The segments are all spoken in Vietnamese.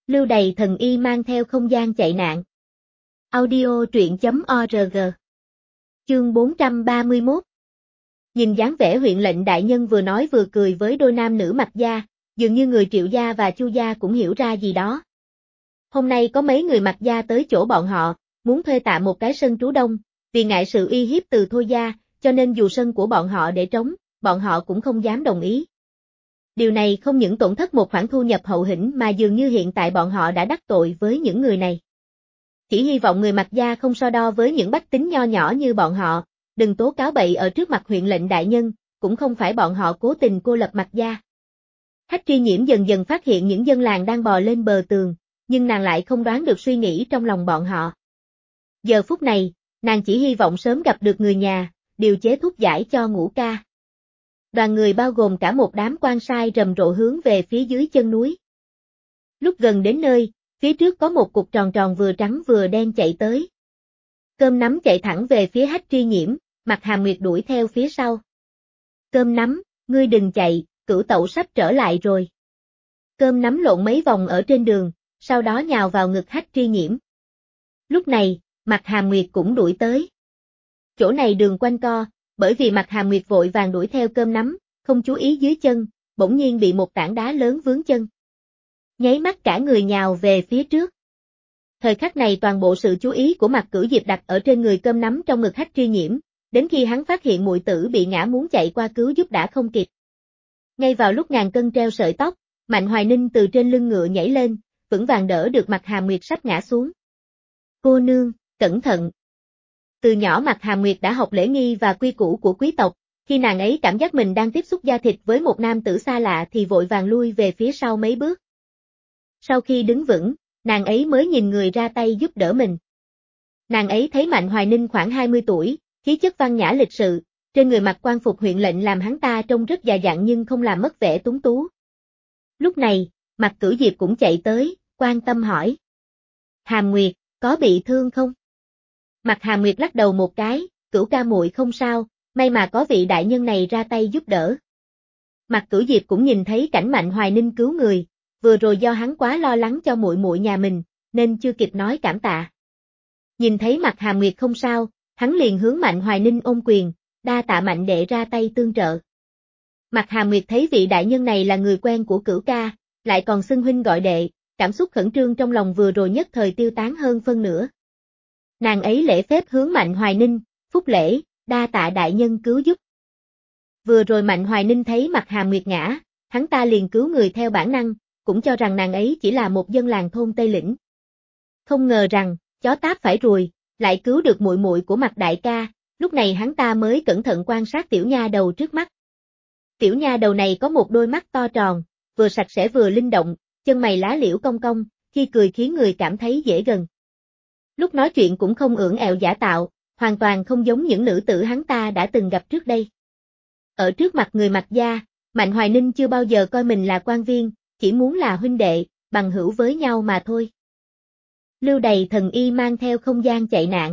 Lưu Đày thần y mang theo không gian chạy nạn. Audio truyện.org. Chương 431. Nhìn dáng vẻ huyện lệnh đại nhân vừa nói vừa cười với đôi nam nữ Mạc gia, dường như người Triệu gia và Chu gia cũng hiểu ra gì đó. Hôm nay có mấy người Mạc gia tới chỗ bọn họ, muốn thuê tạm một cái sân trú đông, vì ngại sự uy hiếp từ Thôi gia, cho nên dù sân của bọn họ để trống, bọn họ cũng không dám đồng ý. Điều này không những tổn thất một khoản thu nhập hậu hĩnh mà dường như hiện tại bọn họ đã đắc tội với những người này. Chỉ hy vọng người Mạc gia không so đo với những bách tính nho nhỏ như bọn họ, đừng tố cáo bậy ở trước mặt huyện lệnh đại nhân, cũng không phải bọn họ cố tình cô lập Mạc gia. Hách Tri Nhiễm dần dần phát hiện những dân làng đang bò lên bờ tường, nhưng nàng lại không đoán được suy nghĩ trong lòng bọn họ. Giờ phút này, nàng chỉ hy vọng sớm gặp được người nhà, điều chế thuốc giải cho Ngũ ca. Đoàn người bao gồm cả một đám quan sai rầm rộ hướng về phía dưới chân núi. Lúc gần đến nơi, phía trước có một cục tròn tròn vừa trắng vừa đen chạy tới. Cơm nắm chạy thẳng về phía Hách Tri Nhiễm, Mạc Hàm Nguyệt đuổi theo phía sau. Cơm nắm, ngươi đừng chạy, Cửu Tẩu sắp trở lại rồi. Cơm nắm lộn mấy vòng ở trên đường, sau đó nhào vào ngực Hách Tri Nhiễm. Lúc này, Mạc Hàm Nguyệt cũng đuổi tới. Chỗ này đường quanh co, bởi vì Mạc Hàm Nguyệt vội vàng đuổi theo cơm nắm, không chú ý dưới chân, bỗng nhiên bị một tảng đá lớn vướng chân. Nháy mắt cả người nhào về phía trước. Thời khắc này toàn bộ sự chú ý của Mạc Cửu Diệp đặt ở trên người cơm nắm trong ngực Hách Tri Nhiễm, đến khi hắn phát hiện muội tử bị ngã muốn chạy qua cứu giúp đã không kịp. Ngay vào lúc ngàn cân treo sợi tóc, Mạnh Hoài Ninh từ trên lưng ngựa nhảy lên, vững vàng đỡ được Mạc Hàm Nguyệt sắp ngã xuống. Cô nương, cẩn thận. Từ nhỏ Mạc Hàm Nguyệt đã học lễ nghi và quy củ của quý tộc, khi nàng ấy cảm giác mình đang tiếp xúc da thịt với một nam tử xa lạ thì vội vàng lui về phía sau mấy bước. Sau khi đứng vững, nàng ấy mới nhìn người ra tay giúp đỡ mình. Nàng ấy thấy Mạnh Hoài Ninh khoảng 20 tuổi, khí chất văn nhã lịch sự, trên người mặc quan phục huyện lệnh làm hắn ta trông rất già dặn nhưng không làm mất vẻ tuấn tú. Lúc này, Mạc Cửu Diệp cũng chạy tới, quan tâm hỏi. Hàm Nguyệt, có bị thương không? Mạc Hàm Nguyệt lắc đầu một cái, Cửu ca muội không sao, may mà có vị đại nhân này ra tay giúp đỡ. Mạc Cửu Diệp cũng nhìn thấy cảnh Mạnh Hoài Ninh cứu người, vừa rồi do hắn quá lo lắng cho muội muội nhà mình, nên chưa kịp nói cảm tạ. Nhìn thấy Mạc Hàm Nguyệt không sao, hắn liền hướng Mạnh Hoài Ninh ôm quyền, đa tạ Mạnh đệ ra tay tương trợ. Mạc Hàm Nguyệt thấy vị đại nhân này là người quen của Cửu ca, lại còn xưng huynh gọi đệ, cảm xúc khẩn trương trong lòng vừa rồi nhất thời tiêu tán hơn phân nửa. Nàng ấy lễ phép hướng Mạnh Hoài Ninh, phúc lễ, đa tạ đại nhân cứu giúp. Vừa rồi Mạnh Hoài Ninh thấy Mạc Hàm Nguyệt ngã, hắn ta liền cứu người theo bản năng, cũng cho rằng nàng ấy chỉ là một dân làng thôn Tây Lĩnh. Không ngờ rằng, chó táp phải ruồi, lại cứu được muội muội của Mạc đại ca, lúc này hắn ta mới cẩn thận quan sát tiểu nha đầu trước mắt. Tiểu nha đầu này có một đôi mắt to tròn, vừa sạch sẽ vừa linh động, chân mày lá liễu cong cong, khi cười khiến người cảm thấy dễ gần. Lúc nói chuyện cũng không ưỡn ẹo giả tạo, hoàn toàn không giống những nữ tử hắn ta đã từng gặp trước đây. Ở trước mặt người Mạc gia, Mạnh Hoài Ninh chưa bao giờ coi mình là quan viên, chỉ muốn là huynh đệ, bằng hữu với nhau mà thôi. Lưu Đày thần y mang theo không gian chạy nạn.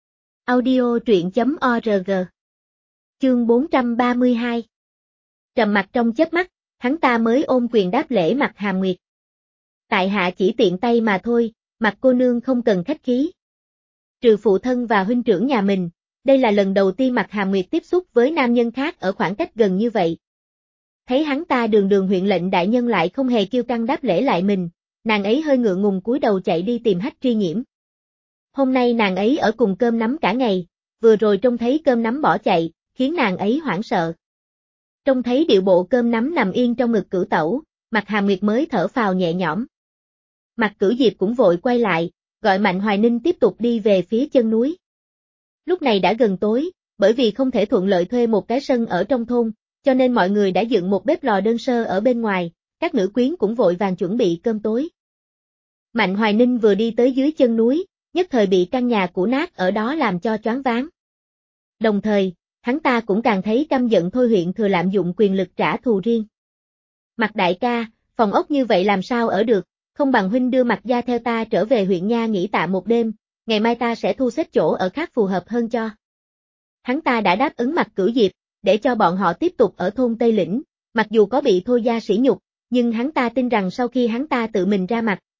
Audio truyện.org. Chương 432. Trầm mặc trong chớp mắt, hắn ta mới ôm quyền đáp lễ Mạc Hàm Nguyệt. Tại hạ chỉ tiện tay mà thôi, Mạc cô nương không cần khách khí. Trừ phụ thân và huynh trưởng nhà mình, đây là lần đầu tiên Mạc Hàm Nguyệt tiếp xúc với nam nhân khác ở khoảng cách gần như vậy. Thấy hắn ta đường đường huyện lệnh đại nhân lại không hề kiêu căng đáp lễ lại mình, nàng ấy hơi ngượng ngùng cúi đầu chạy đi tìm Hách Tri Nhiễm. Hôm nay nàng ấy ở cùng cơm nắm cả ngày, vừa rồi trông thấy cơm nắm bỏ chạy, khiến nàng ấy hoảng sợ. Trông thấy điệu bộ cơm nắm nằm yên trong ngực Cửu Tẩu, Mạc Hàm Nguyệt mới thở phào nhẹ nhõm. Mạc Cửu Diệp cũng vội quay lại, gọi Mạnh Hoài Ninh tiếp tục đi về phía chân núi. Lúc này đã gần tối, bởi vì không thể thuận lợi thuê một cái sân ở trong thôn, cho nên mọi người đã dựng một bếp lò đơn sơ ở bên ngoài, các nữ quyến cũng vội vàng chuẩn bị cơm tối. Mạnh Hoài Ninh vừa đi tới dưới chân núi, nhất thời bị căn nhà cũ nát ở đó làm cho choáng váng. Đồng thời, hắn ta cũng càng thấy căm giận Thôi huyện thừa lạm dụng quyền lực trả thù riêng. Mạc đại ca, phòng ốc như vậy làm sao ở được, không bằng huynh đưa Mạc gia theo ta trở về huyện nha nghỉ tạm một đêm, ngày mai ta sẽ thu xếp chỗ ở khác phù hợp hơn cho. Hắn ta đã đáp ứng Mạc Cửu Diệp, để cho bọn họ tiếp tục ở thôn Tây Lĩnh, mặc dù có bị Thôi gia sỉ nhục, nhưng hắn ta tin rằng sau khi hắn ta tự mình ra mặt,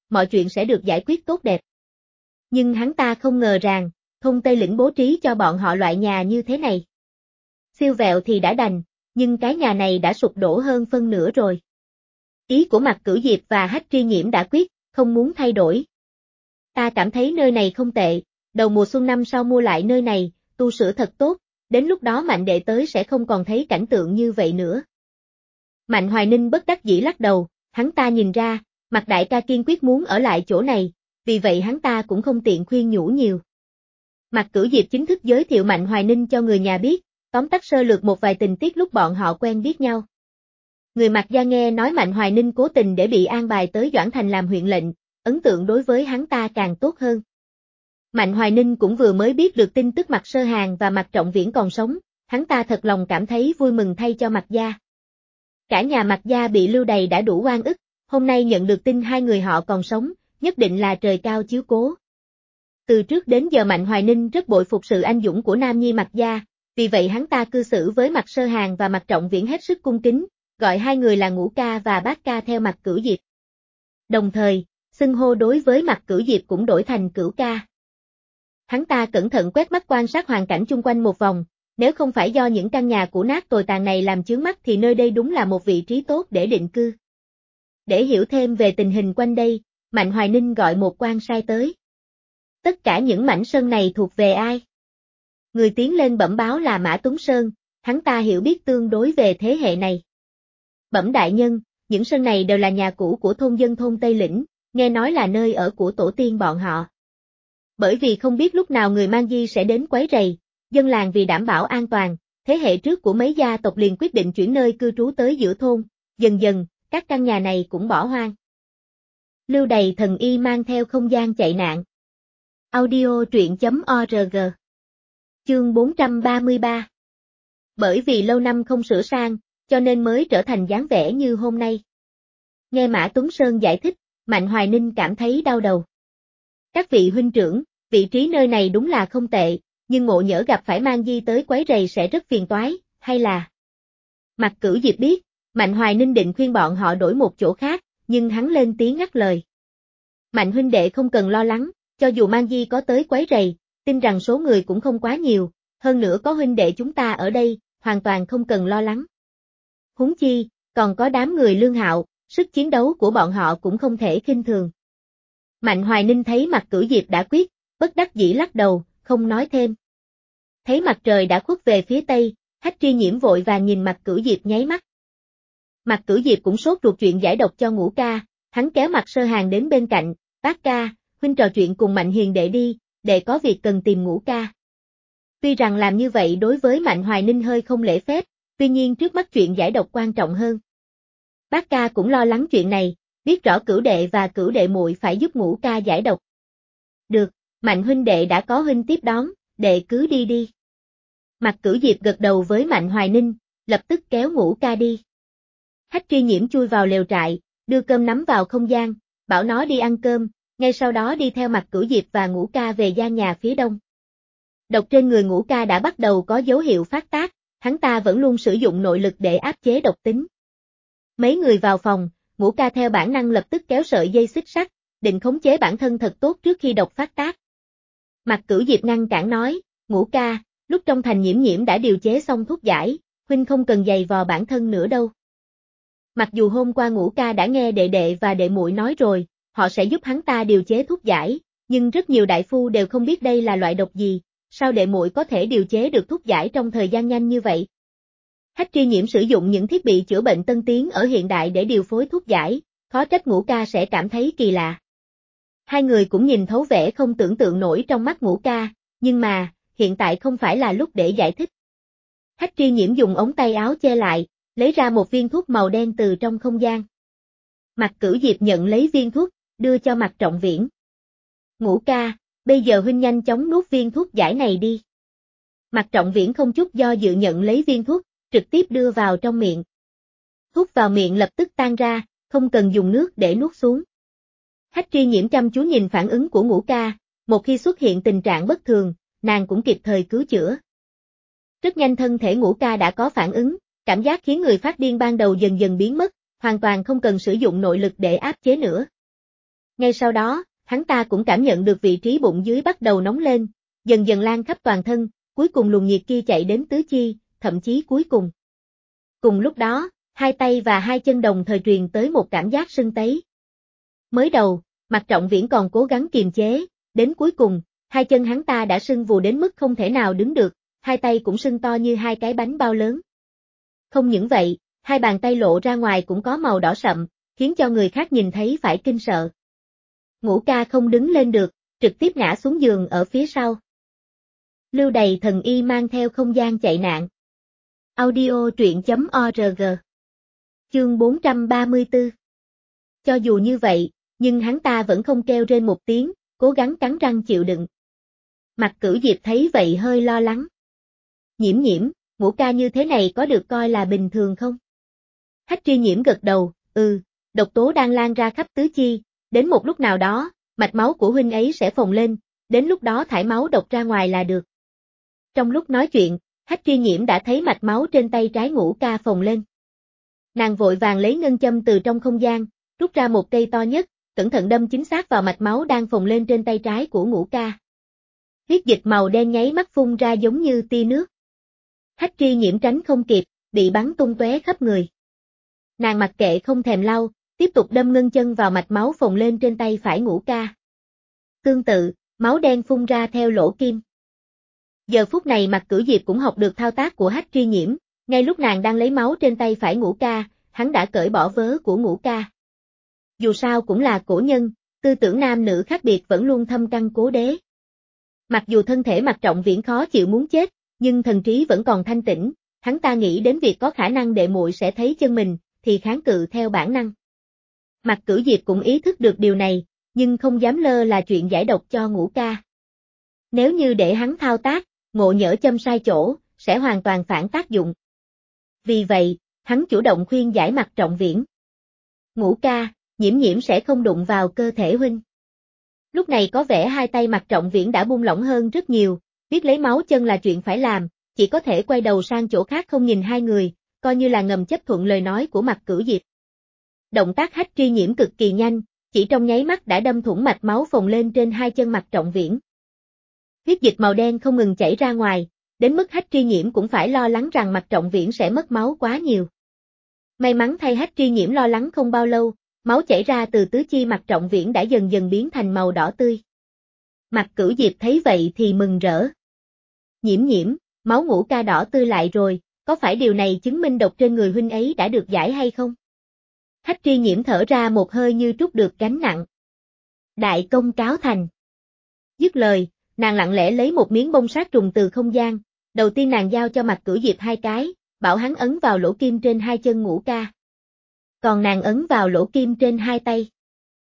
mọi chuyện sẽ được giải quyết tốt đẹp. Nhưng hắn ta không ngờ rằng, thôn Tây Lĩnh bố trí cho bọn họ loại nhà như thế này. Siêu vẹo thì đã đành, nhưng cái nhà này đã sụp đổ hơn phân nửa rồi. Ý của Mạc Cửu Diệp và Hách Tri Nhiễm đã quyết, không muốn thay đổi. Ta cảm thấy nơi này không tệ, đầu mùa xuân năm sau mua lại nơi này, tu sửa thật tốt, đến lúc đó Mạnh đệ tới sẽ không còn thấy cảnh tượng như vậy nữa. Mạnh Hoài Ninh bất đắc dĩ lắc đầu, hắn ta nhìn ra, Mạc đại ca kiên quyết muốn ở lại chỗ này, vì vậy hắn ta cũng không tiện khuyên nhủ nhiều. Mạc Cửu Diệp chính thức giới thiệu Mạnh Hoài Ninh cho người nhà biết, tóm tắt sơ lược một vài tình tiết lúc bọn họ quen biết nhau. Người Mạc gia nghe nói Mạnh Hoài Ninh cố tình để bị an bài tới Doãn Thành làm huyện lệnh, ấn tượng đối với hắn ta càng tốt hơn. Mạnh Hoài Ninh cũng vừa mới biết được tin tức Mạc Sơ Hàn và Mạc Trọng Viễn còn sống, hắn ta thật lòng cảm thấy vui mừng thay cho Mạc gia. Cả nhà Mạc gia bị lưu đày đã đủ oan ức, hôm nay nhận được tin hai người họ còn sống, nhất định là trời cao chiếu cố. Từ trước đến giờ Mạnh Hoài Ninh rất bội phục sự anh dũng của nam nhi Mạc gia, vì vậy hắn ta cư xử với Mạc Sơ Hàn và Mạc Trọng Viễn hết sức cung kính, gọi hai người là Ngũ ca và Bát ca theo Mạc Cửu Diệp. Đồng thời, xưng hô đối với Mạc Cửu Diệp cũng đổi thành Cửu ca. Hắn ta cẩn thận quét mắt quan sát hoàn cảnh chung quanh một vòng, nếu không phải do những căn nhà cũ nát tồi tàn này làm chướng mắt thì nơi đây đúng là một vị trí tốt để định cư. Để hiểu thêm về tình hình quanh đây, Mạnh Hoài Ninh gọi một quan sai tới. Tất cả những mảnh sân này thuộc về ai? Người tiến lên bẩm báo là Mã Tuấn Sơn, hắn ta hiểu biết tương đối về thế hệ này. Bẩm đại nhân, những sân này đều là nhà cũ của thôn dân thôn Tây Lĩnh, nghe nói là nơi ở của tổ tiên bọn họ. Bởi vì không biết lúc nào người mang di sẽ đến quấy rầy, dân làng vì đảm bảo an toàn, thế hệ trước của mấy gia tộc liền quyết định chuyển nơi cư trú tới giữa thôn, dần dần, các căn nhà này cũng bỏ hoang. Lưu đày thần y mang theo không gian chạy nạn. Audio truyện.org. Chương 433. Bởi vì lâu năm không sửa sang, cho nên mới trở thành dáng vẻ như hôm nay. Nghe Mã Tuấn Sơn giải thích, Mạnh Hoài Ninh cảm thấy đau đầu. Các vị huynh trưởng, vị trí nơi này đúng là không tệ, nhưng ngộ nhỡ gặp phải mang di tới quấy rầy sẽ rất phiền toái, hay là... Mạc Cửu Diệp biết, Mạnh Hoài Ninh định khuyên bọn họ đổi một chỗ khác, nhưng hắn lên tiếng ngắt lời. Mạnh huynh đệ không cần lo lắng, cho dù mang di có tới quấy rầy, tin rằng số người cũng không quá nhiều, hơn nữa có huynh đệ chúng ta ở đây, hoàn toàn không cần lo lắng. Huống chi, còn có đám người Lương Hạo, sức chiến đấu của bọn họ cũng không thể khinh thường. Mạnh Hoài Ninh thấy Mạc Cửu Diệp đã quyết, bất đắc dĩ lắc đầu, không nói thêm. Thấy mặt trời đã khuất về phía tây, Hách Tri Nhiễm vội vàng nhìn Mạc Cửu Diệp nháy mắt. Mạc Cửu Diệp cũng sốt ruột chuyện giải độc cho Ngũ ca, hắn kéo Mạc Sơ Hàn đến bên cạnh, Bác ca, huynh trò chuyện cùng Mạnh Hiền đệ đi, đệ có việc cần tìm Ngũ ca. Tuy rằng làm như vậy đối với Mạnh Hoài Ninh hơi không lễ phép, tuy nhiên trước mắt chuyện giải độc quan trọng hơn. Bác ca cũng lo lắng chuyện này, biết rõ Cửu đệ và Cửu đệ muội phải giúp Ngũ ca giải độc. Được, Mạnh huynh đệ đã có huynh tiếp đón, đệ cứ đi đi. Mạc Cửu Diệp gật đầu với Mạnh Hoài Ninh, lập tức kéo Ngũ ca đi. Hách Tri Nhiễm chui vào lều trại, đưa cơm nắm vào không gian, bảo nó đi ăn cơm, ngay sau đó đi theo Mạc Cửu Diệp và Ngũ ca về gian nhà phía đông. Độc trên người Ngũ ca đã bắt đầu có dấu hiệu phát tác, hắn ta vẫn luôn sử dụng nội lực để áp chế độc tính. Mấy người vào phòng, Ngũ ca theo bản năng lập tức kéo sợi dây xích sắt, định khống chế bản thân thật tốt trước khi độc phát tác. Mạc Cửu Diệp ngăn cản nói, Ngũ ca, lúc trong thành Nhiễm Nhiễm đã điều chế xong thuốc giải, huynh không cần giày vò bản thân nữa đâu. Mặc dù hôm qua Ngũ ca đã nghe đệ đệ và đệ muội nói rồi, họ sẽ giúp hắn ta điều chế thuốc giải, nhưng rất nhiều đại phu đều không biết đây là loại độc gì, sao đệ muội có thể điều chế được thuốc giải trong thời gian nhanh như vậy. Hách Tri Nhiễm sử dụng những thiết bị chữa bệnh tân tiến ở hiện đại để điều phối thuốc giải, khó trách Ngũ ca sẽ cảm thấy kỳ lạ. Hai người cũng nhìn thấu vẻ không tưởng tượng nổi trong mắt Ngũ ca, nhưng mà, hiện tại không phải là lúc để giải thích. Hách Tri Nhiễm dùng ống tay áo che lại, lấy ra một viên thuốc màu đen từ trong không gian. Mạc Cửu Diệp nhận lấy viên thuốc, đưa cho Mạc Trọng Viễn. Ngũ ca, bây giờ huynh nhanh chóng nuốt viên thuốc giải này đi. Mạc Trọng Viễn không chút do dự nhận lấy viên thuốc, trực tiếp đưa vào trong miệng. Thuốc vào miệng lập tức tan ra, không cần dùng nước để nuốt xuống. Hách Tri Nhiễm chăm chú nhìn phản ứng của Ngũ ca, một khi xuất hiện tình trạng bất thường, nàng cũng kịp thời cứu chữa. Rất nhanh thân thể Ngũ ca đã có phản ứng, cảm giác khiến người phát điên ban đầu dần dần biến mất, hoàn toàn không cần sử dụng nội lực để áp chế nữa. Ngay sau đó, hắn ta cũng cảm nhận được vị trí bụng dưới bắt đầu nóng lên, dần dần lan khắp toàn thân, cuối cùng luồng nhiệt kia chạy đến tứ chi, thậm chí cuối cùng. Cùng lúc đó, hai tay và hai chân đồng thời truyền tới một cảm giác sưng tấy. Mới đầu, Mạc Trọng Viễn còn cố gắng kiềm chế, đến cuối cùng, hai chân hắn ta đã sưng vù đến mức không thể nào đứng được, hai tay cũng sưng to như hai cái bánh bao lớn. Không những vậy, hai bàn tay lộ ra ngoài cũng có màu đỏ sậm, khiến cho người khác nhìn thấy phải kinh sợ. Ngũ Ca không đứng lên được, trực tiếp ngã xuống giường ở phía sau. Lưu Đày thần y mang theo không gian chạy nạn. Audio truyện.org. Chương 434. Cho dù như vậy, nhưng hắn ta vẫn không kêu rên một tiếng, cố gắng cắn răng chịu đựng. Mạc Cửu Diệp thấy vậy hơi lo lắng. Nhiễm Nhiễm, Ngũ Ca như thế này có được coi là bình thường không? Hách Tri Nhiễm gật đầu, độc tố đang lan ra khắp tứ chi, đến một lúc nào đó, mạch máu của huynh ấy sẽ phồng lên, đến lúc đó thải máu độc ra ngoài là được. Trong lúc nói chuyện, Hách Tri Nhiễm đã thấy mạch máu trên tay trái Ngũ Ca phồng lên. Nàng vội vàng lấy ngân châm từ trong không gian, rút ra một cây to nhất, cẩn thận đâm chính xác vào mạch máu đang phồng lên trên tay trái của Ngũ Ca. Huyết dịch màu đen nháy mắt phun ra giống như tia nước. Hách Tri Nhiễm tránh không kịp, bị bắn tung tóe khắp người. Nàng mặc kệ không thèm lau, tiếp tục đâm ngân chân vào mạch máu phồng lên trên tay phải Ngũ Ca. Tương tự, máu đen phun ra theo lỗ kim. Giờ phút này Mạc Cửu Diệp cũng học được thao tác của Hách Tri Nhiễm, ngay lúc nàng đang lấy máu trên tay phải Ngũ Ca, hắn đã cởi bỏ vớ của Ngũ Ca. Dù sao cũng là cổ nhân, tư tưởng nam nữ khác biệt vẫn luôn thâm căn cố đế. Mặc dù thân thể Mạc Trọng Viễn khó chịu muốn chết, nhưng thần trí vẫn còn thanh tĩnh, hắn ta nghĩ đến việc có khả năng đệ muội sẽ thấy chân mình, thì kháng cự theo bản năng. Mạc Cửu Diệp cũng ý thức được điều này, nhưng không dám lơ là chuyện giải độc cho Ngũ Ca. Nếu như để hắn thao tác, ngộ nhỡ châm sai chỗ, sẽ hoàn toàn phản tác dụng. Vì vậy, hắn chủ động khuyên giải Mạc Trọng Viễn. Ngũ Ca, Nhiễm Nhiễm sẽ không đụng vào cơ thể huynh. Lúc này có vẻ hai tay Mạc Trọng Viễn đã buông lỏng hơn rất nhiều, biết lấy máu chân là chuyện phải làm, chỉ có thể quay đầu sang chỗ khác không nhìn hai người, coi như là ngầm chấp thuận lời nói của Mạc Cửu Diệp. Động tác Hách Tri Nhiễm cực kỳ nhanh, chỉ trong nháy mắt đã đâm thủng mạch máu phồng lên trên hai chân Mạc Trọng Viễn. Huyết dịch màu đen không ngừng chảy ra ngoài, đến mức Hách Tri Nhiễm cũng phải lo lắng rằng Mạc Trọng Viễn sẽ mất máu quá nhiều. May mắn thay Hách Tri Nhiễm lo lắng không bao lâu, máu chảy ra từ tứ chi Mạc Trọng Viễn đã dần dần biến thành màu đỏ tươi. Mạc Cửu Diệp thấy vậy thì mừng rỡ. Nhiễm Nhiễm, máu Ngũ Ca đỏ tươi lại rồi, có phải điều này chứng minh độc trên người huynh ấy đã được giải hay không? Hách Tri Nhiễm thở ra một hơi như trút được gánh nặng. Đại công cáo thành. Dứt lời, nàng lặng lẽ lấy một miếng bông sát trùng từ không gian, đầu tiên nàng giao cho Mạc Cửu Diệp hai cái, bảo hắn ấn vào lỗ kim trên hai chân Ngũ Ca. Còn nàng ấn vào lỗ kim trên hai tay.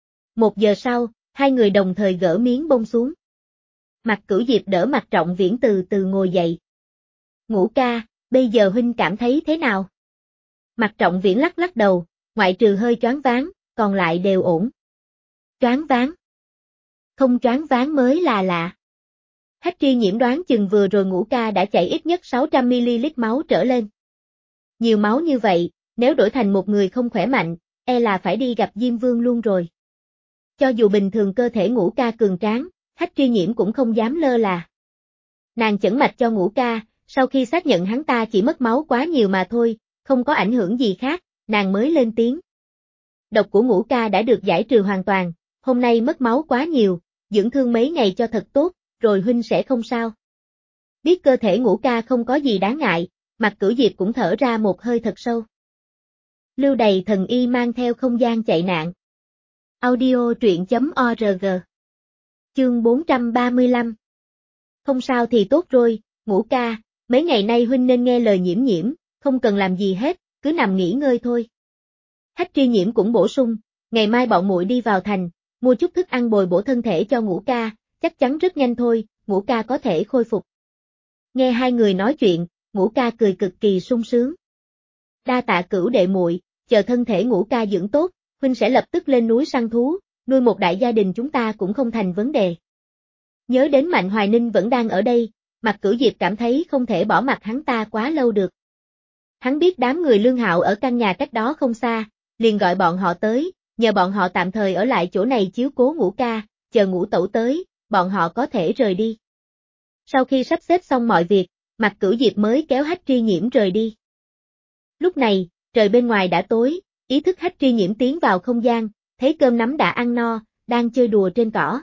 1 giờ sau, hai người đồng thời gỡ miếng bông xuống. Mạc Cửu Diệp đỡ Mạc Trọng Viễn từ từ ngồi dậy. Ngũ Ca, bây giờ huynh cảm thấy thế nào? Mạc Trọng Viễn lắc lắc đầu, ngoại trừ hơi choáng váng, còn lại đều ổn. Choáng váng? Không choáng váng mới là lạ. Hách Tri Nhiễm đoán chừng vừa rồi Ngũ Ca đã chảy ít nhất 600ml máu trở lên. Nhiều máu như vậy, nếu đổi thành một người không khỏe mạnh, e là phải đi gặp Diêm Vương luôn rồi. Cho dù bình thường cơ thể Ngũ Ca cường tráng, Hách Tri Nhiễm cũng không dám lơ là. Nàng chẩn mạch cho Ngũ Ca, sau khi xác nhận hắn ta chỉ mất máu quá nhiều mà thôi, không có ảnh hưởng gì khác, nàng mới lên tiếng. Độc của Ngũ Ca đã được giải trừ hoàn toàn, hôm nay mất máu quá nhiều, dưỡng thương mấy ngày cho thật tốt, rồi huynh sẽ không sao. Biết cơ thể Ngũ Ca không có gì đáng ngại, Mạc Cửu Diệp cũng thở ra một hơi thật sâu. Lưu Đày thần y mang theo không gian chạy nạn. Audio truyện.org. Chương 435. Không sao thì tốt rồi, Ngũ Ca, mấy ngày nay huynh nên nghe lời Nhiễm Nhiễm, không cần làm gì hết, cứ nằm nghỉ ngơi thôi. Hách Tri Nhiễm cũng bổ sung, ngày mai bọn muội đi vào thành, mua chút thức ăn bồi bổ thân thể cho Ngũ Ca, chắc chắn rất nhanh thôi, Ngũ Ca có thể khôi phục. Nghe hai người nói chuyện, Ngũ Ca cười cực kỳ sung sướng. Đa tạ Cửu đệ muội, chờ thân thể Ngũ Ca dưỡng tốt, huynh sẽ lập tức lên núi săn thú, nuôi một đại gia đình chúng ta cũng không thành vấn đề. Nhớ đến Mạnh Hoài Ninh vẫn đang ở đây, Mạc Cửu Diệp cảm thấy không thể bỏ mặc hắn ta quá lâu được. Hắn biết đám người Lương Hạo ở căn nhà cách đó không xa, liền gọi bọn họ tới, nhờ bọn họ tạm thời ở lại chỗ này chiếu cố Ngũ ca, chờ Ngũ tẩu tới, bọn họ có thể rời đi. Sau khi sắp xếp xong mọi việc, Mạc Cửu Diệp mới kéo Hách Tri Nhiễm rời đi. Lúc này, trời bên ngoài đã tối, ý thức Hách Tri Nhiễm tiến vào không gian, thấy cơm nắm đã ăn no, đang chơi đùa trên cỏ.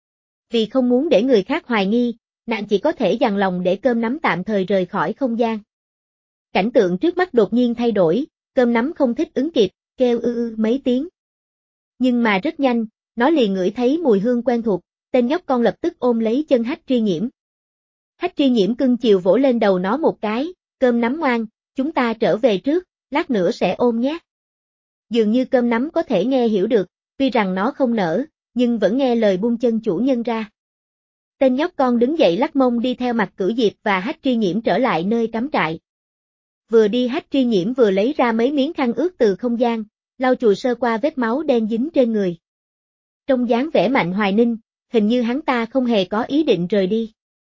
Vì không muốn để người khác hoài nghi, nàng chỉ có thể dằn lòng để cơm nắm tạm thời rời khỏi không gian. Cảnh tượng trước mắt đột nhiên thay đổi, cơm nắm không thích ứng kịp, kêu mấy tiếng. Nhưng mà rất nhanh, nó liền ngửi thấy mùi hương quen thuộc, tên nhóc con lập tức ôm lấy chân Hách Tri Nhiễm. Hách Tri Nhiễm cưng chiều vỗ lên đầu nó một cái, cơm nắm ngoan, chúng ta trở về trước, lát nữa sẽ ôm nhé. Dường như cơm nắm có thể nghe hiểu được, tuy rằng nó không nở, nhưng vẫn nghe lời buông chân chủ nhân ra. Tên nhóc con đứng dậy lắc mông đi theo Mạc Cửu Diệp và Hách Tri Nhiễm trở lại nơi cắm trại. Vừa đi Hách Tri Nhiễm vừa lấy ra mấy miếng khăn ướt từ không gian, lau chùi sơ qua vết máu đen dính trên người. Trong dáng vẻ Mạnh Hoài Ninh, hình như hắn ta không hề có ý định rời đi.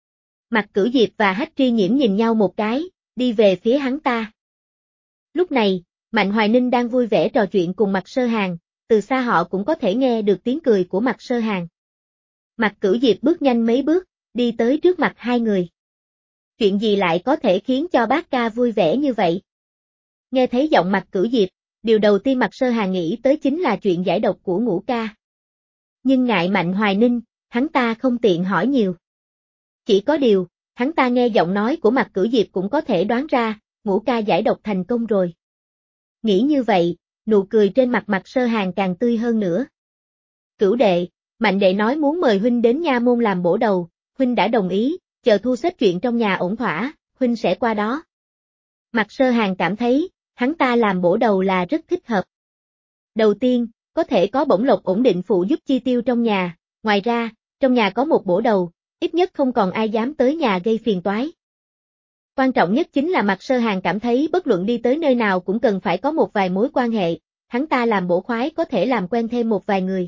Mạc Cửu Diệp và Hách Tri Nhiễm nhìn nhau một cái, đi về phía hắn ta. Lúc này, Mạnh Hoài Ninh đang vui vẻ trò chuyện cùng Mạc Sơ Hàn, từ xa họ cũng có thể nghe được tiếng cười của Mạc Sơ Hàn. Mạc Cửu Diệp bước nhanh mấy bước, đi tới trước mặt hai người. Chuyện gì lại có thể khiến cho bác ca vui vẻ như vậy? Nghe thấy giọng Mạc Cửu Diệp, điều đầu tiên Mạc Sơ Hàn nghĩ tới chính là chuyện giải độc của Ngũ ca. Nhưng ngại Mạnh Hoài Ninh, hắn ta không tiện hỏi nhiều. Chỉ có điều, hắn ta nghe giọng nói của Mạc Cửu Diệp cũng có thể đoán ra, Ngũ ca giải độc thành công rồi. Nghĩ như vậy, nụ cười trên mặt Mạc Sơ Hàn càng tươi hơn nữa. Cửu đệ, Mạnh đệ nói muốn mời huynh đến nha môn làm bổ đầu, huynh đã đồng ý, chờ thu xếp chuyện trong nhà ổn thỏa, huynh sẽ qua đó. Mạc Sơ Hàn cảm thấy, hắn ta làm bổ đầu là rất thích hợp. Đầu tiên, có thể có bổng lộc ổn định phụ giúp chi tiêu trong nhà, ngoài ra, trong nhà có một bổ đầu, ít nhất không còn ai dám tới nhà gây phiền toái. Quan trọng nhất chính là Mạc Sơ Hàn cảm thấy bất luận đi tới nơi nào cũng cần phải có một vài mối quan hệ, hắn ta làm bổ khoái có thể làm quen thêm một vài người.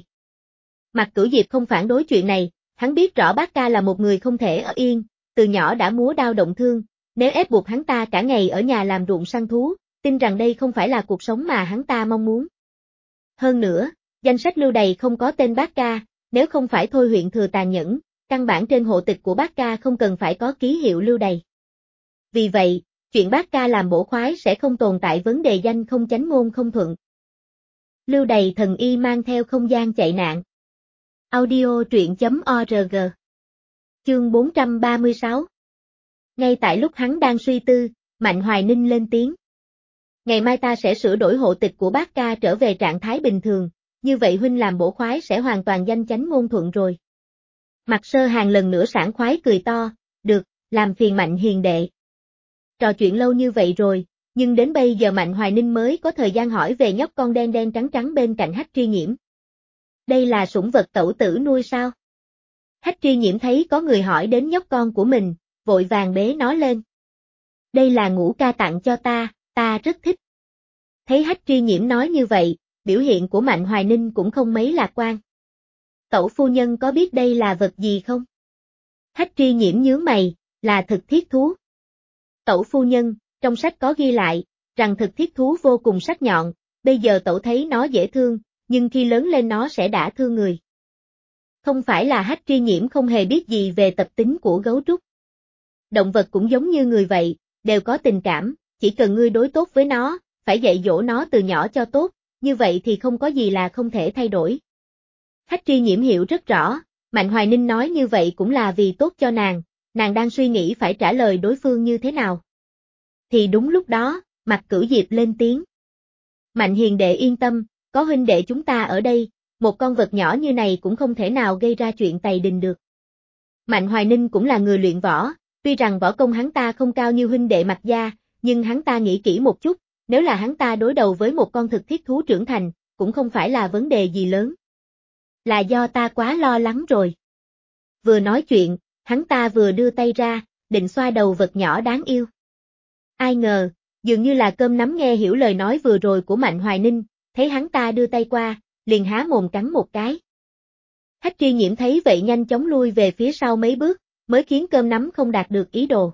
Mạc Cửu Diệp không phản đối chuyện này, hắn biết rõ bác ca là một người không thể ở yên, từ nhỏ đã múa đao động thương, nếu ép buộc hắn ta cả ngày ở nhà làm ruộng săn thú, tin rằng đây không phải là cuộc sống mà hắn ta mong muốn. Hơn nữa, danh sách lưu đày không có tên bác ca, nếu không phải thôi huyện thừa tàn nhẫn, căn bản trên hộ tịch của bác ca không cần phải có ký hiệu lưu đày. Vì vậy, chuyện bác ca làm bổ khoái sẽ không tồn tại vấn đề danh không chánh ngôn không thuận. Lưu đày thần y mang theo không gian chạy nạn. Audio truyện.org. Chương 436. Ngay tại lúc hắn đang suy tư, Mạnh Hoài Ninh lên tiếng. Ngày mai ta sẽ sửa đổi hộ tịch của bác ca trở về trạng thái bình thường, như vậy huynh làm bổ khoái sẽ hoàn toàn danh chánh ngôn thuận rồi. Mạc Sơ Hàn lần nữa sảng khoái cười to, được, làm phiền Mạnh hiền đệ. Trò chuyện lâu như vậy rồi, nhưng đến bây giờ Mạnh Hoài Ninh mới có thời gian hỏi về nhóc con đen đen trắng trắng bên cạnh Hách Tri Nhiễm. Đây là sủng vật tẩu tử nuôi sao? Hách Tri Nhiễm thấy có người hỏi đến nhóc con của mình, vội vàng bế nó lên. Đây là Ngũ ca tặng cho ta rất thích. Thấy Hách Tri Nhiễm nói như vậy, biểu hiện của Mạnh Hoài Ninh cũng không mấy lạc quan. Tẩu phu nhân có biết đây là vật gì không? Hách Tri Nhiễm nhướng mày, là thực thiết thú. Tẩu phu nhân, trong sách có ghi lại, rằng thực thiết thú vô cùng sắc nhọn, bây giờ tẩu thấy nó dễ thương, nhưng khi lớn lên nó sẽ đả thương người. Không phải là Hách Tri Nhiễm không hề biết gì về tập tính của gấu trúc. Động vật cũng giống như người vậy, đều có tình cảm, chỉ cần ngươi đối tốt với nó, phải dạy dỗ nó từ nhỏ cho tốt, như vậy thì không có gì là không thể thay đổi. Hách Tri Nhiễm hiểu rất rõ, Mạnh Hoài Ninh nói như vậy cũng là vì tốt cho nàng đang suy nghĩ phải trả lời đối phương như thế nào. Thì đúng lúc đó, Mạc Cửu Diệp lên tiếng. Mạnh hiền đệ yên tâm, có huynh đệ chúng ta ở đây, một con vật nhỏ như này cũng không thể nào gây ra chuyện tày đình được. Mạnh Hoài Ninh cũng là người luyện võ, tuy rằng võ công hắn ta không cao như huynh đệ Mạc gia, nhưng hắn ta nghĩ kỹ một chút, nếu là hắn ta đối đầu với một con thực thiết thú trưởng thành, cũng không phải là vấn đề gì lớn. Là do ta quá lo lắng rồi. Vừa nói chuyện, hắn ta vừa đưa tay ra, định xoa đầu vật nhỏ đáng yêu. Ai ngờ, dường như là cơm nắm nghe hiểu lời nói vừa rồi của Mạnh Hoài Ninh, thấy hắn ta đưa tay qua, liền há mồm cắn một cái. Hách Tri Nhiễm thấy vậy nhanh chóng lui về phía sau mấy bước, mới khiến cơm nắm không đạt được ý đồ.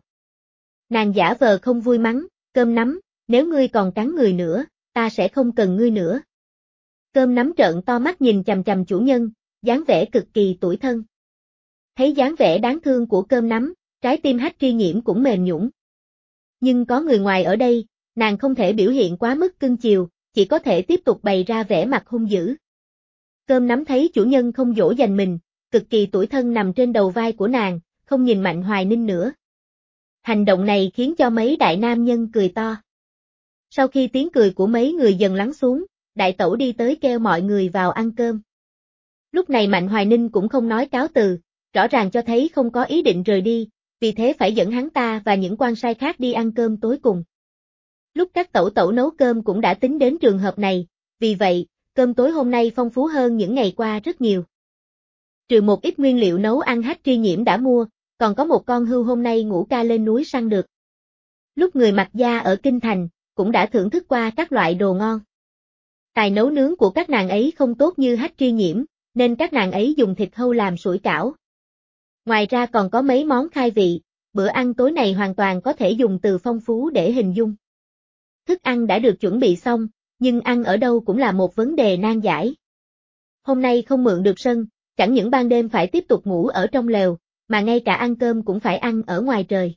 Nàng giả vờ không vui mắng, cơm nắm, nếu ngươi còn cắn người nữa, ta sẽ không cần ngươi nữa. Cơm nắm trợn to mắt nhìn chằm chằm chủ nhân, dáng vẻ cực kỳ tủi thân. Thấy dáng vẻ đáng thương của cơm nắm, trái tim Hách Tri Nhiễm cũng mềm nhũn. Nhưng có người ngoài ở đây, nàng không thể biểu hiện quá mức cưng chiều, chỉ có thể tiếp tục bày ra vẻ mặt hung dữ. Cơm nắm thấy chủ nhân không dỗ dành mình, cực kỳ tủi thân nằm trên đầu vai của nàng, không nhìn Mạnh Hoài Ninh nữa. Hành động này khiến cho mấy đại nam nhân cười to. Sau khi tiếng cười của mấy người dần lắng xuống, đại tẩu đi tới kêu mọi người vào ăn cơm. Lúc này Mạnh Hoài Ninh cũng không nói cáo từ, rõ ràng cho thấy không có ý định rời đi, vì thế phải dẫn hắn ta và những quan sai khác đi ăn cơm tối cùng. Lúc các tẩu tẩu nấu cơm cũng đã tính đến trường hợp này, vì vậy, cơm tối hôm nay phong phú hơn những ngày qua rất nhiều. Trừ một ít nguyên liệu nấu ăn Hách Tri Nhiễm đã mua, còn có một con hươu hôm nay ngũ ca lên núi săn được. Lúc người Mạc gia ở Kinh Thành, cũng đã thưởng thức qua các loại đồ ngon. Tài nấu nướng của các nàng ấy không tốt như Hách Tri Nhiễm, nên các nàng ấy dùng thịt hươu làm sủi cảo. Ngoài ra còn có mấy món khai vị, bữa ăn tối này hoàn toàn có thể dùng từ phong phú để hình dung. Thức ăn đã được chuẩn bị xong, nhưng ăn ở đâu cũng là một vấn đề nan giải. Hôm nay không mượn được sân, chẳng những ban đêm phải tiếp tục ngủ ở trong lều, mà ngay cả ăn cơm cũng phải ăn ở ngoài trời.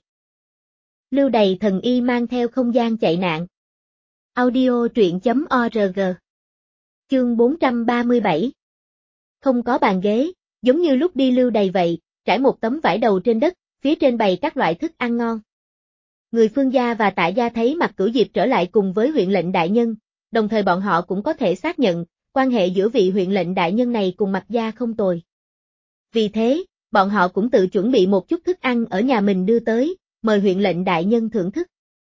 Lưu Đày thần y mang theo không gian chạy nạn. Audio truyện.org. Chương 437. Không có bàn ghế, giống như lúc đi Lưu Đày vậy, trải một tấm vải đầu trên đất, phía trên bày các loại thức ăn ngon. Người Phương gia và Tạ gia thấy Mạc Cửu Diệp trở lại cùng với huyện lệnh đại nhân, đồng thời bọn họ cũng có thể xác nhận, quan hệ giữa vị huyện lệnh đại nhân này cùng Mạc gia không tồi. Vì thế, bọn họ cũng tự chuẩn bị một chút thức ăn ở nhà mình đưa tới, mời huyện lệnh đại nhân thưởng thức.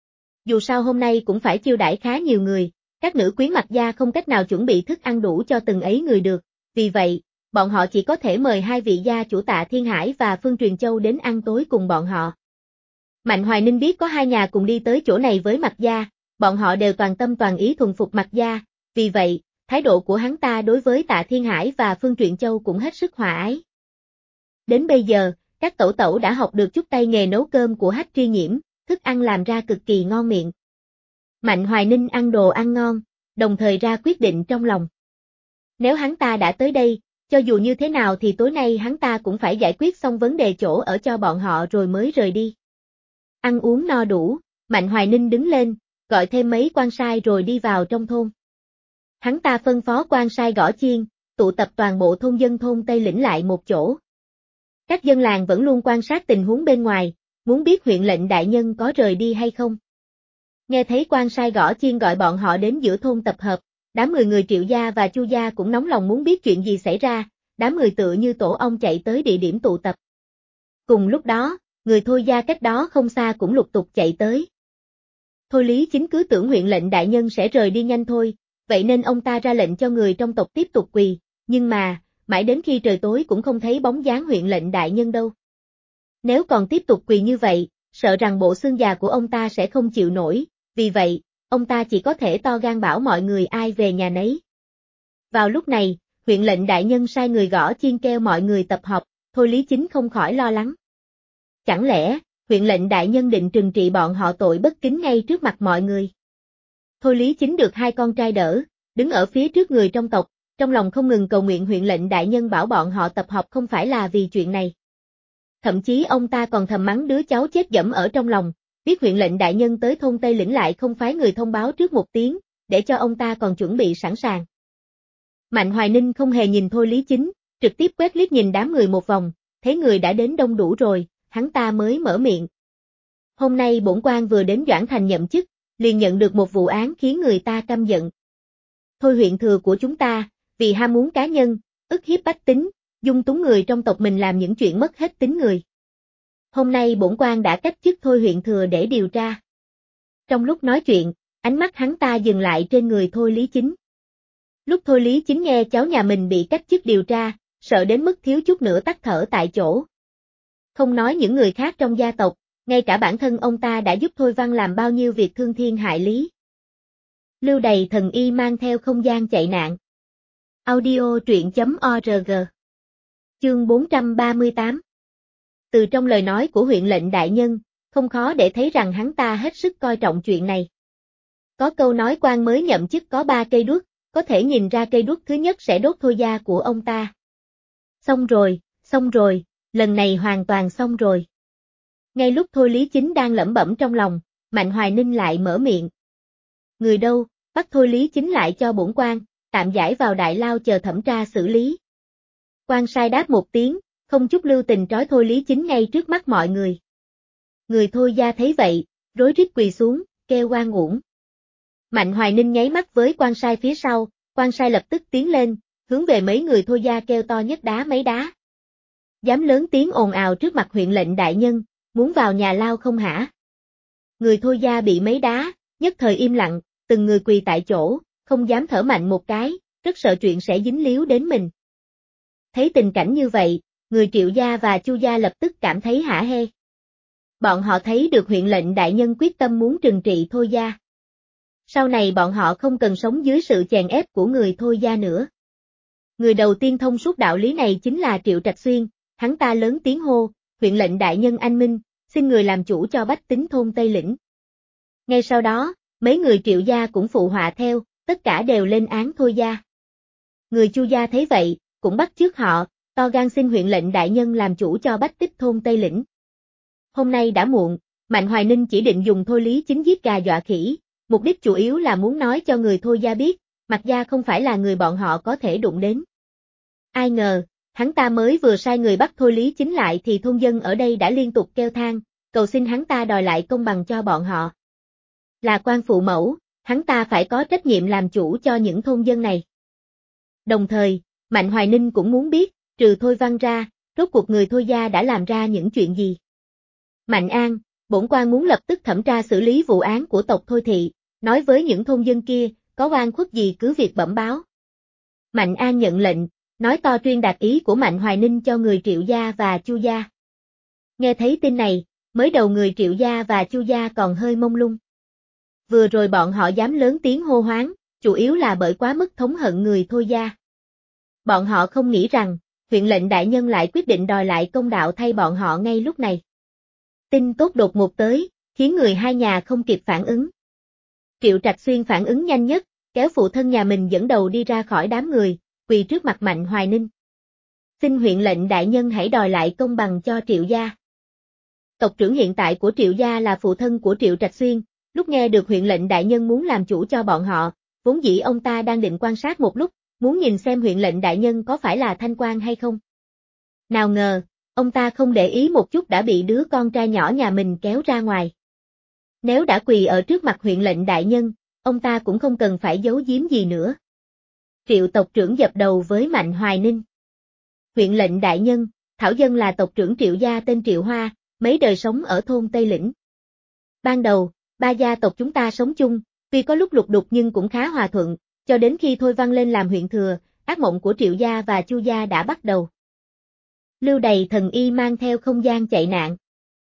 Dù sao hôm nay cũng phải chiêu đãi khá nhiều người, các nữ quyến Mạc gia không cách nào chuẩn bị thức ăn đủ cho từng ấy người được, vì vậy, bọn họ chỉ có thể mời hai vị gia chủ Tạ Thiên Hải và Phương Truyền Châu đến ăn tối cùng bọn họ. Mạnh Hoài Ninh biết có hai nhà cùng đi tới chỗ này với Mạc gia, bọn họ đều toàn tâm toàn ý thuần phục Mạc gia, vì vậy, thái độ của hắn ta đối với Tạ Thiên Hải và Phương Truyền Châu cũng hết sức hòa ái. Đến bây giờ, các tẩu tẩu đã học được chút tay nghề nấu cơm của Hách Tri Nhiễm, thức ăn làm ra cực kỳ ngon miệng. Mạnh Hoài Ninh ăn đồ ăn ngon, đồng thời ra quyết định trong lòng. Nếu hắn ta đã tới đây, cho dù như thế nào thì tối nay hắn ta cũng phải giải quyết xong vấn đề chỗ ở cho bọn họ rồi mới rời đi. Ăn uống no đủ, Mạnh Hoài Ninh đứng lên, gọi thêm mấy quan sai rồi đi vào trong thôn. Hắn ta phân phó quan sai gõ chiên, tụ tập toàn bộ thôn dân thôn Tây Lĩnh lại một chỗ. Các dân làng vẫn luôn quan sát tình huống bên ngoài, muốn biết huyện lệnh đại nhân có rời đi hay không. Nghe thấy quan sai gõ chiên gọi bọn họ đến giữa thôn tập hợp, đám người Triệu gia và Chu gia cũng nóng lòng muốn biết chuyện gì xảy ra, đám người tựa như tổ ong chạy tới địa điểm tụ tập. Cùng lúc đó, người Thôi gia cách đó không xa cũng lục tục chạy tới. Thôi Lý Chính cứ tưởng huyện lệnh đại nhân sẽ rời đi nhanh thôi, vậy nên ông ta ra lệnh cho người trong tộc tiếp tục quỳ, nhưng mà, mãi đến khi trời tối cũng không thấy bóng dáng huyện lệnh đại nhân đâu. Nếu còn tiếp tục quỳ như vậy, sợ rằng bộ xương già của ông ta sẽ không chịu nổi, vì vậy, ông ta chỉ có thể to gan bảo mọi người ai về nhà nấy. Vào lúc này, huyện lệnh đại nhân sai người gõ chiên kêu mọi người tập hợp, Thôi Lý Chính không khỏi lo lắng. Chẳng lẽ, huyện lệnh đại nhân định trừng trị bọn họ tội bất kính ngay trước mặt mọi người? Thôi Lý Chính được hai con trai đỡ, đứng ở phía trước người trong tộc, trong lòng không ngừng cầu nguyện huyện lệnh đại nhân bảo bọn họ tập hợp không phải là vì chuyện này. Thậm chí ông ta còn thầm mắng đứa cháu chết dẫm ở trong lòng, biết huyện lệnh đại nhân tới thôn Tây Lĩnh lại không phái người thông báo trước một tiếng, để cho ông ta còn chuẩn bị sẵn sàng. Mạnh Hoài Ninh không hề nhìn Thôi Lý Chính, trực tiếp quét liếc nhìn đám người một vòng, thấy người đã đến đông đủ rồi, hắn ta mới mở miệng. Hôm nay bổn quan vừa đến Doãn Thành nhậm chức, liền nhận được một vụ án khiến người ta căm giận. Thôi huyện thừa của chúng ta, vì ham muốn cá nhân, ức hiếp bách tính, dung túng người trong tộc mình làm những chuyện mất hết tính người. Hôm nay bổn quan đã cách chức Thôi huyện thừa để điều tra. Trong lúc nói chuyện, ánh mắt hắn ta dừng lại trên người Thôi Lý Chính. Lúc Thôi Lý Chính nghe cháu nhà mình bị cách chức điều tra, sợ đến mức thiếu chút nữa tắt thở tại chỗ. Không nói những người khác trong gia tộc, ngay cả bản thân ông ta đã giúp Thôi Văn làm bao nhiêu việc thương thiên hại lý. Lưu Đày thần y mang theo không gian chạy nạn. Audio truyện.org. Chương 438. Từ trong lời nói của huyện lệnh đại nhân, không khó để thấy rằng hắn ta hết sức coi trọng chuyện này. Có câu nói quan mới nhậm chức có 3 cây đuốc, có thể nhìn ra cây đuốc thứ nhất sẽ đốt Thôi gia của ông ta. Xong rồi, lần này hoàn toàn xong rồi. Ngay lúc Thôi Lý Chính đang lẩm bẩm trong lòng, Mạnh Hoài Ninh lại mở miệng. Người đâu, bắt Thôi Lý Chính lại cho bổn quan, tạm giải vào đại lao chờ thẩm tra xử lý. Quan sai đáp một tiếng, không chút lưu tình trói Thôi Lý Chính ngay trước mắt mọi người. Người Thôi gia thấy vậy, rối rít quỳ xuống, kêu oan uổng. Mạnh Hoài Ninh nháy mắt với quan sai phía sau, quan sai lập tức tiến lên, hướng về mấy người Thôi gia kêu to nhất đá mấy đá. Dám lớn tiếng ồn ào trước mặt huyện lệnh đại nhân, muốn vào nhà lao không hả? Người Thôi gia bị mấy đá, nhất thời im lặng, từng người quỳ tại chỗ, không dám thở mạnh một cái, rất sợ chuyện sẽ dính líu đến mình. Thấy tình cảnh như vậy, người Triệu gia và Chu gia lập tức cảm thấy hả hê. Bọn họ thấy được huyện lệnh đại nhân quyết tâm muốn trừng trị Thôi gia. Sau này bọn họ không cần sống dưới sự chèn ép của người Thôi gia nữa. Người đầu tiên thông suốt đạo lý này chính là Triệu Trạch Xuyên, hắn ta lớn tiếng hô, huyện lệnh đại nhân anh minh, xin người làm chủ cho bách tính thôn Tây Lĩnh. Ngay sau đó, mấy người Triệu gia cũng phụ họa theo, tất cả đều lên án Thôi gia. Người Chu gia thấy vậy, cũng bắt chước họ, to gan xin huyện lệnh đại nhân làm chủ cho bách tính thôn Tây Lĩnh. Hôm nay đã muộn, Mạnh Hoài Ninh chỉ định dùng Thôi Lý Chính giết gà dọa khỉ, mục đích chủ yếu là muốn nói cho người Thôi gia biết, Mạc gia không phải là người bọn họ có thể đụng đến. Ai ngờ, hắn ta mới vừa sai người bắt Thôi Lý Chính lại thì thôn dân ở đây đã liên tục kêu than, cầu xin hắn ta đòi lại công bằng cho bọn họ. Là quan phụ mẫu, hắn ta phải có trách nhiệm làm chủ cho những thôn dân này. Đồng thời, Mạnh Hoài Ninh cũng muốn biết, trừ Thôi Văn ra, rốt cuộc người Thôi gia đã làm ra những chuyện gì. Mạnh An, bổn quan muốn lập tức thẩm tra xử lý vụ án của tộc Thôi Thị, nói với những thôn dân kia, có oan khuất gì cứ việc bẩm báo. Mạnh An nhận lệnh, nói to truyền đạt ý của Mạnh Hoài Ninh cho người Triệu gia và Chu gia. Nghe thấy tin này, mới đầu người Triệu gia và Chu gia còn hơi mông lung. Vừa rồi bọn họ dám lớn tiếng hô hoáng, chủ yếu là bởi quá mức thống hận người Thôi gia. Bọn họ không nghĩ rằng, huyện lệnh đại nhân lại quyết định đòi lại công đạo thay bọn họ ngay lúc này. Tin tốt đột ngột tới, khiến người hai nhà không kịp phản ứng. Triệu Trạch Xuyên phản ứng nhanh nhất, kéo phụ thân nhà mình dẫn đầu đi ra khỏi đám người, quỳ trước mặt Mạnh Hoài Ninh. Xin huyện lệnh đại nhân hãy đòi lại công bằng cho Triệu gia. Tộc trưởng hiện tại của Triệu gia là phụ thân của Triệu Trạch Xuyên, lúc nghe được huyện lệnh đại nhân muốn làm chủ cho bọn họ, vốn dĩ ông ta đang định quan sát một lúc, muốn nhìn xem huyện lệnh đại nhân có phải là thanh quan hay không. Nào ngờ, ông ta không để ý một chút đã bị đứa con trai nhỏ nhà mình kéo ra ngoài. Nếu đã quỳ ở trước mặt huyện lệnh đại nhân, ông ta cũng không cần phải giấu giếm gì nữa. Triệu tộc trưởng dập đầu với Mạnh Hoài Ninh. Huyện lệnh đại nhân, Thảo Dân là tộc trưởng Triệu gia tên Triệu Hoa, mấy đời sống ở thôn Tây Lĩnh. Ban đầu, ba gia tộc chúng ta sống chung, tuy có lúc lục đục nhưng cũng khá hòa thuận, cho đến khi Thôi Văn lên làm huyện thừa, ác mộng của Triệu gia và Chu gia đã bắt đầu. Lưu Đày thần y mang theo không gian chạy nạn.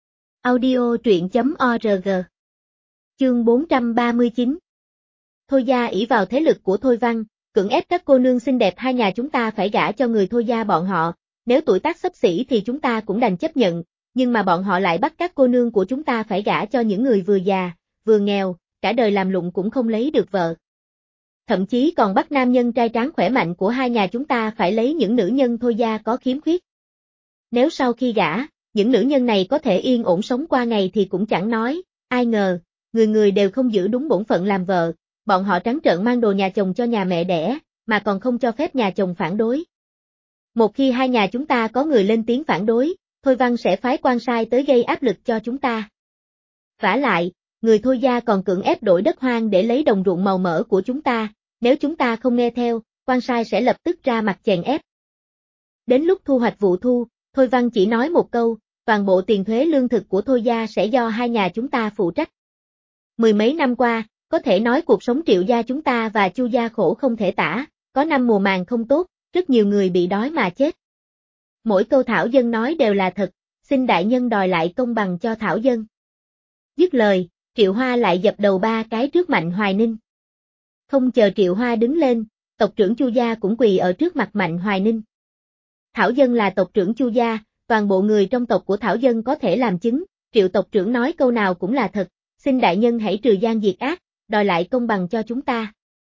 Audio truyện.org. Chương 439. Thôi gia ỷ vào thế lực của Thôi Văn, cưỡng ép các cô nương xinh đẹp hai nhà chúng ta phải gả cho người Thôi gia bọn họ, nếu tuổi tác xấp xỉ thì chúng ta cũng đành chấp nhận, nhưng mà bọn họ lại bắt các cô nương của chúng ta phải gả cho những người vừa già, vừa nghèo, cả đời làm lụng cũng không lấy được vợ. Thậm chí còn bắt nam nhân trai tráng khỏe mạnh của hai nhà chúng ta phải lấy những nữ nhân Thôi gia có khiếm khuyết. Nếu sau khi gả, những nữ nhân này có thể yên ổn sống qua ngày thì cũng chẳng nói, ai ngờ, người người đều không giữ đúng bổn phận làm vợ, bọn họ trắng trợn mang đồ nhà chồng cho nhà mẹ đẻ, mà còn không cho phép nhà chồng phản đối. Một khi hai nhà chúng ta có người lên tiếng phản đối, Thôi Văn sẽ phái quan sai tới gây áp lực cho chúng ta. Vả lại, người Thôi gia còn cưỡng ép đổi đất hoang để lấy đồng ruộng màu mỡ của chúng ta, nếu chúng ta không nghe theo, quan sai sẽ lập tức ra mặt chèn ép. Đến lúc thu hoạch vụ thu, Thôi Văn chỉ nói một câu, toàn bộ tiền thuế lương thực của Thôi gia sẽ do hai nhà chúng ta phụ trách. Mười mấy năm qua, có thể nói cuộc sống Triệu gia chúng ta và Chu gia khổ không thể tả, có năm mùa màng không tốt, rất nhiều người bị đói mà chết. Mỗi câu Thảo Dân nói đều là thật, xin đại nhân đòi lại công bằng cho Thảo Dân. Dứt lời, Triệu Hoa lại dập đầu ba cái trước Mạnh Hoài Ninh. Không chờ Triệu Hoa đứng lên, tộc trưởng Chu gia cũng quỳ ở trước mặt Mạnh Hoài Ninh. Thảo Dân là tộc trưởng Chu gia, toàn bộ người trong tộc của Thảo Dân có thể làm chứng, Triệu tộc trưởng nói câu nào cũng là thật, xin đại nhân hãy trừ gian diệt ác, đòi lại công bằng cho chúng ta.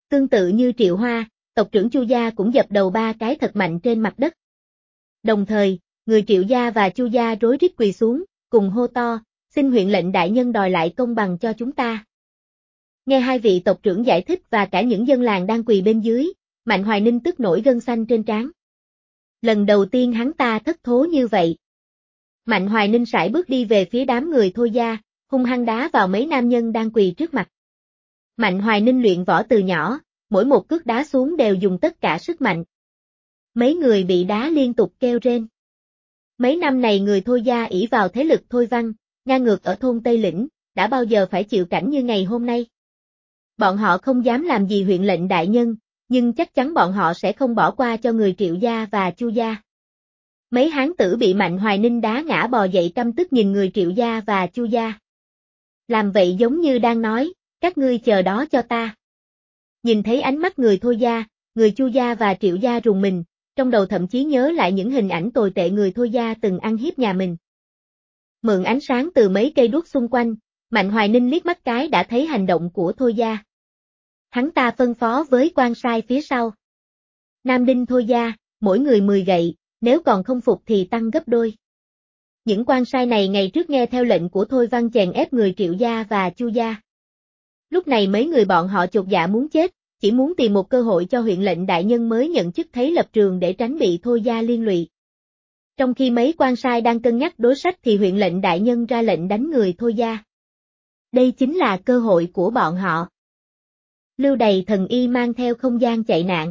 Tương tự như Triệu Hoa, tộc trưởng Chu gia cũng dập đầu 3 cái thật mạnh trên mặt đất. Đồng thời, người Triệu gia và Chu gia rối rít quỳ xuống, cùng hô to, xin huyện lệnh đại nhân đòi lại công bằng cho chúng ta. Nghe hai vị tộc trưởng giải thích và cả những dân làng đang quỳ bên dưới, Mạnh Hoài Ninh tức nổi gân xanh trên trán. Lần đầu tiên hắn ta thất thố như vậy. Mạnh Hoài Ninh sải bước đi về phía đám người Thôi gia, hung hăng đá vào mấy nam nhân đang quỳ trước mặt. Mạnh Hoài Ninh luyện võ từ nhỏ, mỗi một cước đá xuống đều dùng tất cả sức mạnh. Mấy người bị đá liên tục kêu rên. Mấy năm này người Thôi gia ỷ vào thế lực Thôi Văn, ngang ngược ở thôn Tây Lĩnh, đã bao giờ phải chịu cảnh như ngày hôm nay. Bọn họ không dám làm gì huyện lệnh đại nhân, nhưng chắc chắn bọn họ sẽ không bỏ qua cho người Triệu gia và Chu gia. Mấy hán tử bị Mạnh Hoài Ninh đá ngã bò dậy căm tức nhìn người Triệu gia và Chu gia. Làm vậy giống như đang nói, các ngươi chờ đó cho ta. Nhìn thấy ánh mắt người Thôi gia, người Chu gia và Triệu gia rùng mình, trong đầu thậm chí nhớ lại những hình ảnh tồi tệ người Thôi gia từng ăn hiếp nhà mình. Mượn ánh sáng từ mấy cây đuốc xung quanh, Mạnh Hoài Ninh liếc mắt cái đã thấy hành động của Thôi gia. Hắn ta phân phó với quan sai phía sau. Nam đinh Thôi gia, mỗi người 10 gậy, nếu còn không phục thì tăng gấp đôi. Những quan sai này ngày trước nghe theo lệnh của Thôi Văn chèn ép người Triệu gia và Chu gia. Lúc này mấy người bọn họ chột dạ muốn chết, chỉ muốn tìm một cơ hội cho huyện lệnh đại nhân mới nhận chức thấy lập trường để tránh bị Thôi gia liên lụy. Trong khi mấy quan sai đang cân nhắc đối sách thì huyện lệnh đại nhân ra lệnh đánh người Thôi gia. Đây chính là cơ hội của bọn họ. Lưu Đày thần y mang theo không gian chạy nạn.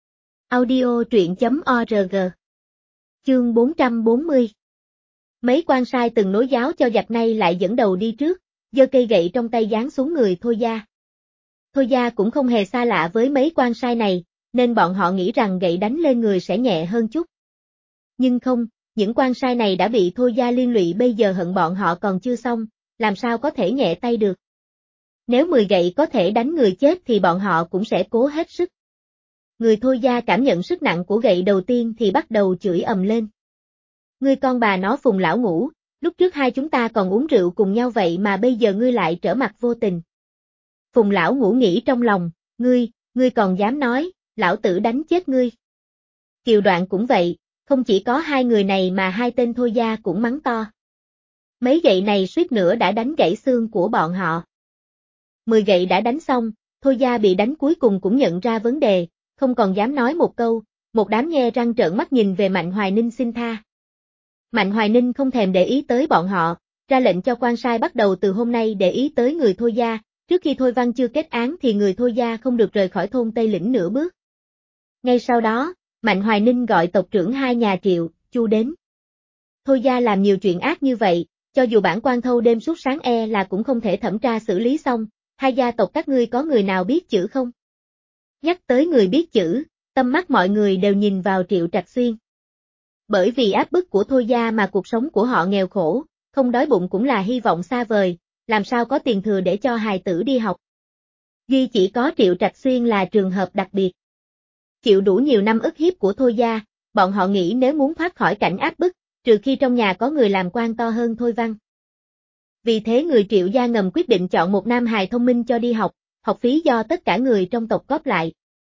Audio truyện.org. Chương 440. Mấy quan sai từng nối giáo cho giặc nay lại dẫn đầu đi trước, giơ cây gậy trong tay giáng xuống người Thôi gia. Thôi gia cũng không hề xa lạ với mấy quan sai này, nên bọn họ nghĩ rằng gậy đánh lên người sẽ nhẹ hơn chút. Nhưng không, những quan sai này đã bị Thôi gia liên lụy, bây giờ hận bọn họ còn chưa xong, làm sao có thể nhẹ tay được. Nếu 10 gậy có thể đánh người chết thì bọn họ cũng sẽ cố hết sức. Người Thôi gia cảm nhận sức nặng của gậy đầu tiên thì bắt đầu chửi ầm lên. Ngươi con bà nó Phùng lão ngũ, lúc trước hai chúng ta còn uống rượu cùng nhau vậy mà bây giờ ngươi lại trở mặt vô tình. Phùng lão ngũ nghĩ trong lòng, ngươi còn dám nói, lão tử đánh chết ngươi. Kiều Đoạn cũng vậy, không chỉ có hai người này mà hai tên Thôi gia cũng mắng to. Mấy gậy này suýt nữa đã đánh gãy xương của bọn họ. 10 gậy đã đánh xong, Thôi gia bị đánh cuối cùng cũng nhận ra vấn đề, không còn dám nói một câu, một đám nhe răng trợn mắt nhìn về Mạnh Hoài Ninh xin tha. Mạnh Hoài Ninh không thèm để ý tới bọn họ, ra lệnh cho quan sai bắt đầu từ hôm nay để ý tới người Thôi gia, trước khi Thôi Văn chưa kết án thì người Thôi gia không được rời khỏi thôn Tây Lĩnh nửa bước. Ngay sau đó, Mạnh Hoài Ninh gọi tộc trưởng hai nhà Triệu, Chu đến. Thôi gia làm nhiều chuyện ác như vậy, cho dù bản quan thâu đêm suốt sáng là cũng không thể thẩm tra xử lý xong, hai gia tộc các ngươi có người nào biết chữ không? Nhắc tới người biết chữ, tâm mắt mọi người đều nhìn vào Triệu Trạch Xuyên. Bởi vì áp bức của Thôi gia mà cuộc sống của họ nghèo khổ, không đói bụng cũng là hy vọng xa vời, làm sao có tiền thừa để cho hài tử đi học. Duy chỉ có Triệu Trạch Xuyên là trường hợp đặc biệt. Chịu đủ nhiều năm ức hiếp của Thôi gia, bọn họ nghĩ nếu muốn thoát khỏi cảnh áp bức, trừ khi trong nhà có người làm quan to hơn Thôi Văn. Vì thế người Triệu gia ngầm quyết định chọn một nam hài thông minh cho đi học, học phí do tất cả người trong tộc góp lại.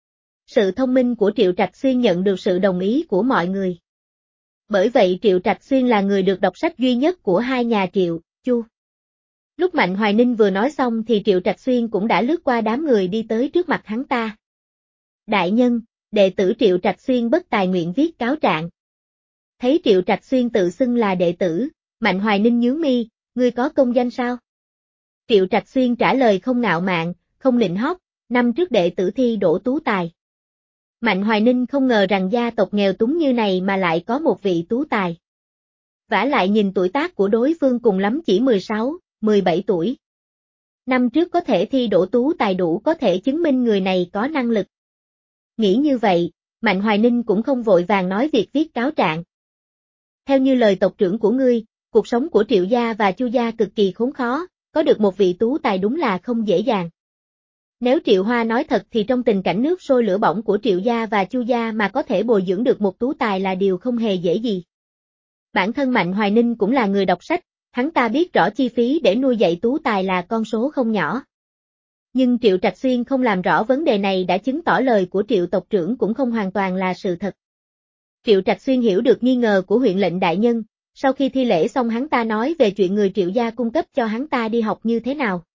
Sự thông minh của Triệu Trạch Xuyên nhận được sự đồng ý của mọi người. Bởi vậy Triệu Trạch Xuyên là người được đọc sách duy nhất của hai nhà Triệu, Chu. Lúc Mạnh Hoài Ninh vừa nói xong thì Triệu Trạch Xuyên cũng đã lướt qua đám người đi tới trước mặt hắn ta. Đại nhân, đệ tử Triệu Trạch Xuyên bất tài nguyện viết cáo trạng. Thấy Triệu Trạch Xuyên tự xưng là đệ tử, Mạnh Hoài Ninh nhướng mi, ngươi có công danh sao? Triệu Trạch Xuyên trả lời không ngạo mạn, không nịnh hót, năm trước đệ tử thi đỗ tú tài. Mạnh Hoài Ninh không ngờ rằng gia tộc nghèo túng như này mà lại có một vị tú tài. Vả lại nhìn tuổi tác của đối phương cùng lắm chỉ 16, 17 tuổi. Năm trước có thể thi đỗ tú tài đủ có thể chứng minh người này có năng lực. Nghĩ như vậy, Mạnh Hoài Ninh cũng không vội vàng nói việc viết cáo trạng. Theo như lời tộc trưởng của ngươi, cuộc sống của Triệu gia và Chu gia cực kỳ khốn khó, có được một vị tú tài đúng là không dễ dàng. Nếu Triệu Hoa nói thật thì trong tình cảnh nước sôi lửa bỏng của Triệu gia và Chu gia mà có thể bồi dưỡng được một tú tài là điều không hề dễ gì. Bản thân Mạnh Hoài Ninh cũng là người đọc sách, hắn ta biết rõ chi phí để nuôi dạy tú tài là con số không nhỏ. Nhưng Triệu Trạch Xuyên không làm rõ vấn đề này đã chứng tỏ lời của Triệu tộc trưởng cũng không hoàn toàn là sự thật. Triệu Trạch Xuyên hiểu được nghi ngờ của huyện lệnh đại nhân, sau khi thi lễ xong hắn ta nói về chuyện người Triệu gia cung cấp cho hắn ta đi học như thế nào.